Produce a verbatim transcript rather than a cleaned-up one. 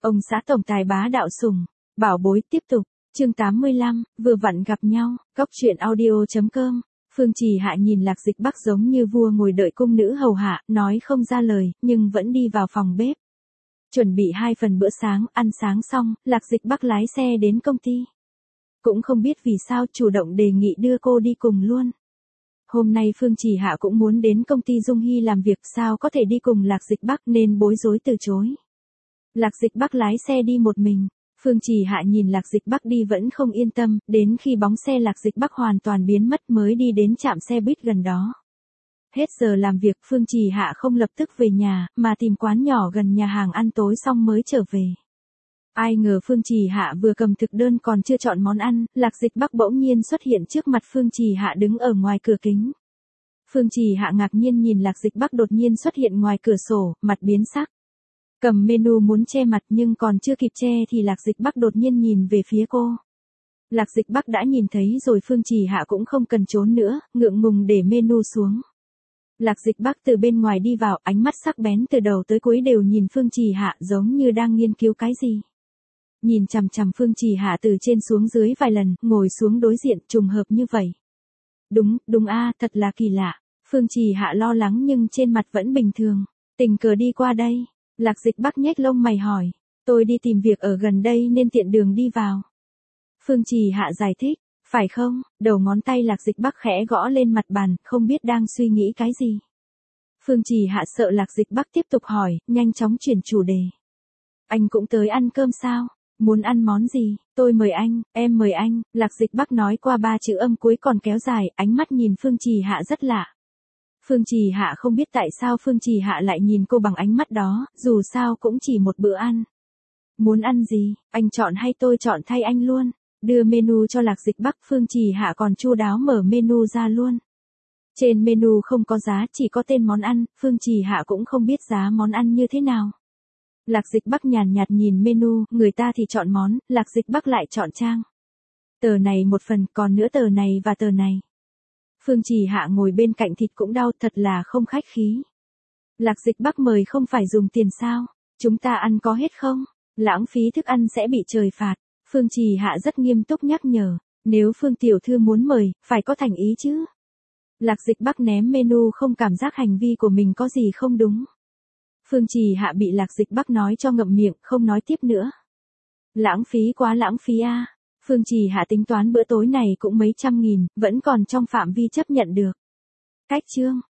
Ông xã tổng tài bá đạo sủng, bảo bối tiếp tục, chương tám mươi lăm, vừa vặn gặp nhau, góc truyện audio chấm com. Phương Trì Hạ nhìn Lạc Dịch Bắc giống như vua ngồi đợi cung nữ hầu hạ, nói không ra lời, nhưng vẫn đi vào phòng bếp. Chuẩn bị hai phần bữa sáng, ăn sáng xong, Lạc Dịch Bắc lái xe đến công ty. Cũng không biết vì sao chủ động đề nghị đưa cô đi cùng luôn. Hôm nay Phương Trì Hạ cũng muốn đến công ty Dung Hy làm việc, sao có thể đi cùng Lạc Dịch Bắc nên bối rối từ chối. Lạc Dịch Bắc lái xe đi một mình. Phương Trì Hạ nhìn Lạc Dịch Bắc đi vẫn không yên tâm, đến khi bóng xe Lạc Dịch Bắc hoàn toàn biến mất mới đi đến trạm xe buýt gần đó. Hết giờ làm việc, Phương Trì Hạ không lập tức về nhà, mà tìm quán nhỏ gần nhà hàng ăn tối xong mới trở về. Ai ngờ Phương Trì Hạ vừa cầm thực đơn còn chưa chọn món ăn, Lạc Dịch Bắc bỗng nhiên xuất hiện trước mặt Phương Trì Hạ đứng ở ngoài cửa kính. Phương Trì Hạ ngạc nhiên nhìn Lạc Dịch Bắc đột nhiên xuất hiện ngoài cửa sổ, mặt biến sắc. Cầm menu muốn che mặt nhưng còn chưa kịp che thì Lạc Dịch Bắc đột nhiên nhìn về phía cô. Lạc Dịch Bắc đã nhìn thấy rồi, Phương Trì Hạ cũng không cần trốn nữa, ngượng ngùng để menu xuống. Lạc Dịch Bắc từ bên ngoài đi vào, ánh mắt sắc bén từ đầu tới cuối đều nhìn Phương Trì Hạ giống như đang nghiên cứu cái gì. Nhìn chằm chằm Phương Trì Hạ từ trên xuống dưới vài lần, ngồi xuống đối diện, trùng hợp như vậy. Đúng, đúng a, thật là kỳ lạ. Phương Trì Hạ lo lắng nhưng trên mặt vẫn bình thường. Tình cờ đi qua đây. Lạc Dịch Bắc nhếch lông mày hỏi. Tôi đi tìm việc ở gần đây nên tiện đường đi vào. Phương Trì Hạ giải thích. Phải không? Đầu ngón tay Lạc Dịch Bắc khẽ gõ lên mặt bàn, không biết đang suy nghĩ cái gì. Phương Trì Hạ sợ Lạc Dịch Bắc tiếp tục hỏi, nhanh chóng chuyển chủ đề. Anh cũng tới ăn cơm sao? Muốn ăn món gì? Tôi mời anh, em mời anh. Lạc Dịch Bắc nói qua ba chữ âm cuối còn kéo dài, ánh mắt nhìn Phương Trì Hạ rất lạ. Phương Trì Hạ không biết tại sao Phương Trì Hạ lại nhìn cô bằng ánh mắt đó, dù sao cũng chỉ một bữa ăn. Muốn ăn gì, anh chọn hay tôi chọn thay anh luôn? Đưa menu cho Lạc Dịch Bắc, Phương Trì Hạ còn chu đáo mở menu ra luôn. Trên menu không có giá, chỉ có tên món ăn, Phương Trì Hạ cũng không biết giá món ăn như thế nào. Lạc Dịch Bắc nhàn nhạt nhìn menu, người ta thì chọn món, Lạc Dịch Bắc lại chọn trang. Tờ này một phần, còn nữa tờ này và tờ này. Phương Trì Hạ ngồi bên cạnh thịt cũng đau, thật là không khách khí. Lạc Dịch Bắc mời không phải dùng tiền sao? Chúng ta ăn có hết không? Lãng phí thức ăn sẽ bị trời phạt. Phương Trì Hạ rất nghiêm túc nhắc nhở, nếu Phương tiểu thư muốn mời, phải có thành ý chứ. Lạc Dịch Bắc ném menu, không cảm giác hành vi của mình có gì không đúng. Phương Trì Hạ bị Lạc Dịch Bắc nói cho ngậm miệng, không nói tiếp nữa. Lãng phí quá lãng phí a. À. Phương Trì Hạ tính toán bữa tối này cũng mấy trăm nghìn, vẫn còn trong phạm vi chấp nhận được. Cách chương,